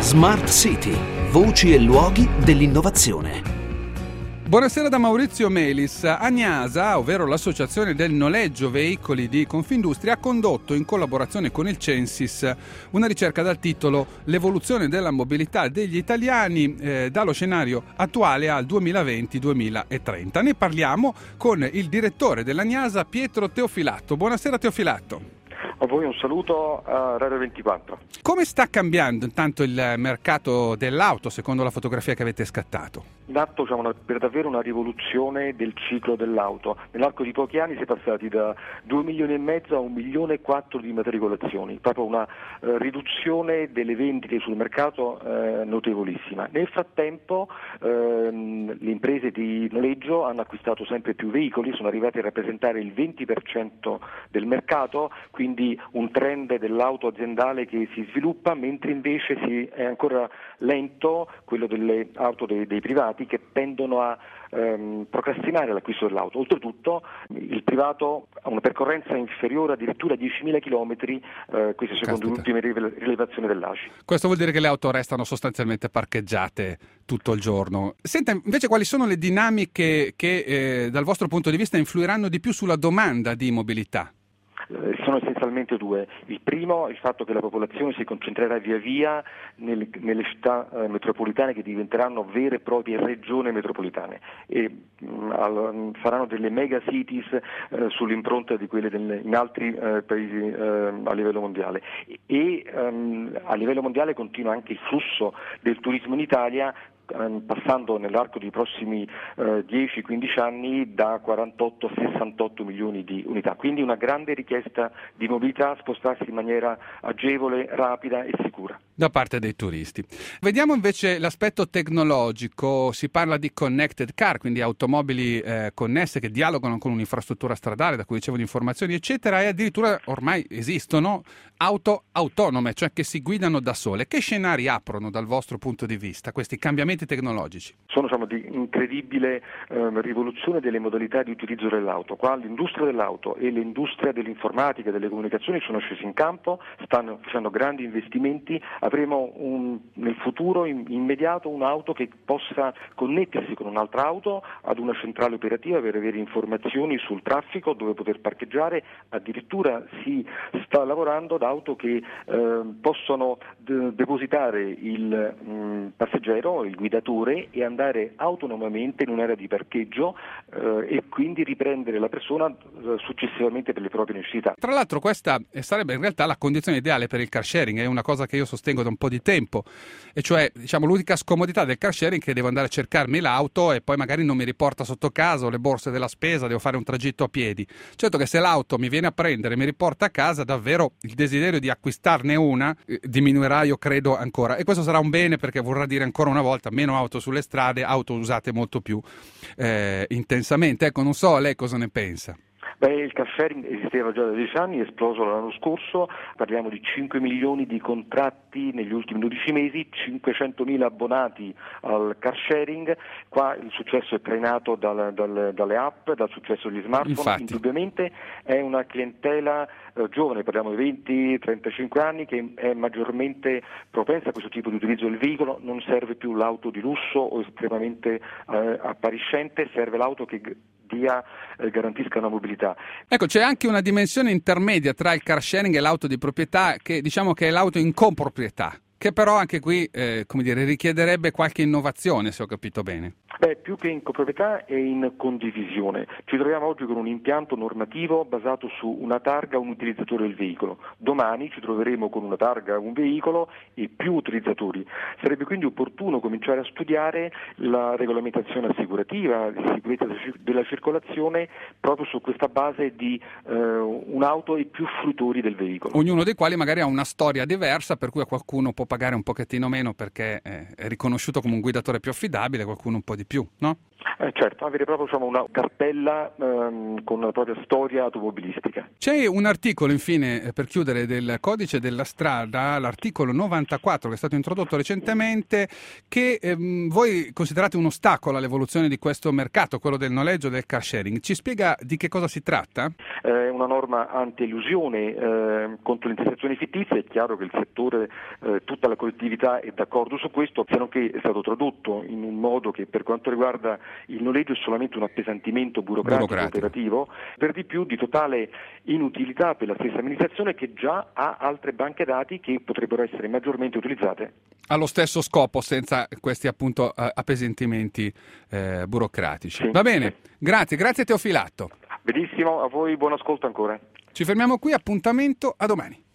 Smart City, voci e luoghi dell'innovazione. Buonasera da Maurizio Melis. Agnasa, ovvero l'Associazione del Noleggio Veicoli di Confindustria, ha condotto in collaborazione con il Censis una ricerca dal titolo L'evoluzione della mobilità degli italiani dallo scenario attuale al 2020-2030. Ne parliamo con il direttore dell'Agnasa, Pietro Teofilatto. Buonasera Teofilatto. A voi un saluto a Radio 24. Come sta cambiando intanto il mercato dell'auto secondo la fotografia che avete scattato? In atto c'è per davvero una rivoluzione del ciclo dell'auto. Nell'arco di pochi anni si è passati da 2,5 milioni a 1,4 milioni di immatricolazioni, proprio una riduzione delle vendite sul mercato notevolissima. Nel frattempo le imprese di noleggio hanno acquistato sempre più veicoli, sono arrivati a rappresentare il 20% del mercato, quindi un trend dell'auto aziendale che si sviluppa, mentre invece è ancora lento quello delle auto dei privati, che tendono a procrastinare l'acquisto dell'auto. Oltretutto il privato ha una percorrenza inferiore addirittura a 10.000 chilometri, questo secondo le ultime rilevazioni dell'ACI. Questo vuol dire che le auto restano sostanzialmente parcheggiate tutto il giorno. Senta, invece quali sono le dinamiche che dal vostro punto di vista influiranno di più sulla domanda di mobilità? Sono essenzialmente due. Il primo è il fatto che la popolazione si concentrerà via via nelle città metropolitane, che diventeranno vere e proprie regioni metropolitane e saranno delle mega cities sull'impronta di quelle in altri paesi a livello mondiale. A livello mondiale continua anche il flusso del turismo in Italia, passando nell'arco dei prossimi 10-15 anni da 48 a 68 milioni di unità, quindi una grande richiesta di mobilità, spostarsi in maniera agevole, rapida e sicura. Da parte dei turisti. Vediamo invece l'aspetto tecnologico. Si parla di connected car, quindi automobili connesse che dialogano con un'infrastruttura stradale da cui ricevono informazioni eccetera, e addirittura ormai esistono auto autonome, cioè che si guidano da sole. Che scenari aprono dal vostro punto di vista questi cambiamenti tecnologici? Sono di incredibile rivoluzione delle modalità di utilizzo dell'auto. Qua l'industria dell'auto e l'industria dell'informatica e delle comunicazioni sono scesi in campo, stanno facendo grandi investimenti. Avremo nel futuro immediato un'auto che possa connettersi con un'altra auto ad una centrale operativa per avere informazioni sul traffico, dove poter parcheggiare. Addirittura si sta lavorando ad auto che possono depositare il passeggero, il guidatore, e andare autonomamente in un'area di parcheggio e quindi riprendere la persona successivamente per le proprie necessità. Tra l'altro questa sarebbe in realtà la condizione ideale per il car sharing, è una cosa che io sostengo da un po' di tempo, e cioè l'unica scomodità del car sharing è che devo andare a cercarmi l'auto e poi magari non mi riporta sotto casa, o le borse della spesa, devo fare un tragitto a piedi. Certo che se l'auto mi viene a prendere e mi riporta a casa, davvero il desiderio di acquistarne una diminuirà, io credo, ancora, e questo sarà un bene, perché vorrà dire ancora una volta meno auto sulle strade, auto usate molto più intensamente. Ecco, non so lei cosa ne pensa. Il car sharing esisteva già da 10 anni, è esploso l'anno scorso, parliamo di 5 milioni di contratti negli ultimi 12 mesi, 500.000 abbonati al car sharing. Qua il successo è trainato dalle app, dal successo degli smartphone. Infatti. Indubbiamente è una clientela giovane, parliamo di 20-35 anni, che è maggiormente propensa a questo tipo di utilizzo del veicolo. Non serve più l'auto di lusso o estremamente appariscente, serve l'auto che garantisca una mobilità. Ecco, c'è anche una dimensione intermedia tra il car sharing e l'auto di proprietà, che diciamo che è l'auto in comproprietà, che però anche qui richiederebbe qualche innovazione, se ho capito bene. Più che in coproprietà è in condivisione. Ci troviamo oggi con un impianto normativo basato su una targa, un utilizzatore del veicolo. Domani ci troveremo con una targa, un veicolo e più utilizzatori. Sarebbe quindi opportuno cominciare a studiare la regolamentazione assicurativa, la sicurezza della circolazione, proprio su questa base di un'auto e più fruitori del veicolo. Ognuno dei quali magari ha una storia diversa, per cui a qualcuno può pagare un pochettino meno perché è riconosciuto come un guidatore più affidabile, qualcuno un po' di più, no? Certo, avere proprio una cartella con la propria storia automobilistica. C'è un articolo, infine, per chiudere, del codice della strada, l'articolo 94, che è stato introdotto recentemente, che voi considerate un ostacolo all'evoluzione di questo mercato, quello del noleggio, del car sharing. Ci spiega di che cosa si tratta? È una norma anti-elusione contro le intestazioni fittizie. È chiaro che il settore, tutta la collettività è d'accordo su questo, se non che è stato tradotto in un modo che per quanto riguarda il noleggio è solamente un appesantimento burocratico operativo, per di più di totale inutilità per la stessa amministrazione, che già ha altre banche dati che potrebbero essere maggiormente utilizzate allo stesso scopo, senza questi appunto appesantimenti burocratici. Sì, Va bene, sì. grazie Teofilatto. Benissimo, a voi buon ascolto ancora. Ci fermiamo qui, appuntamento a domani.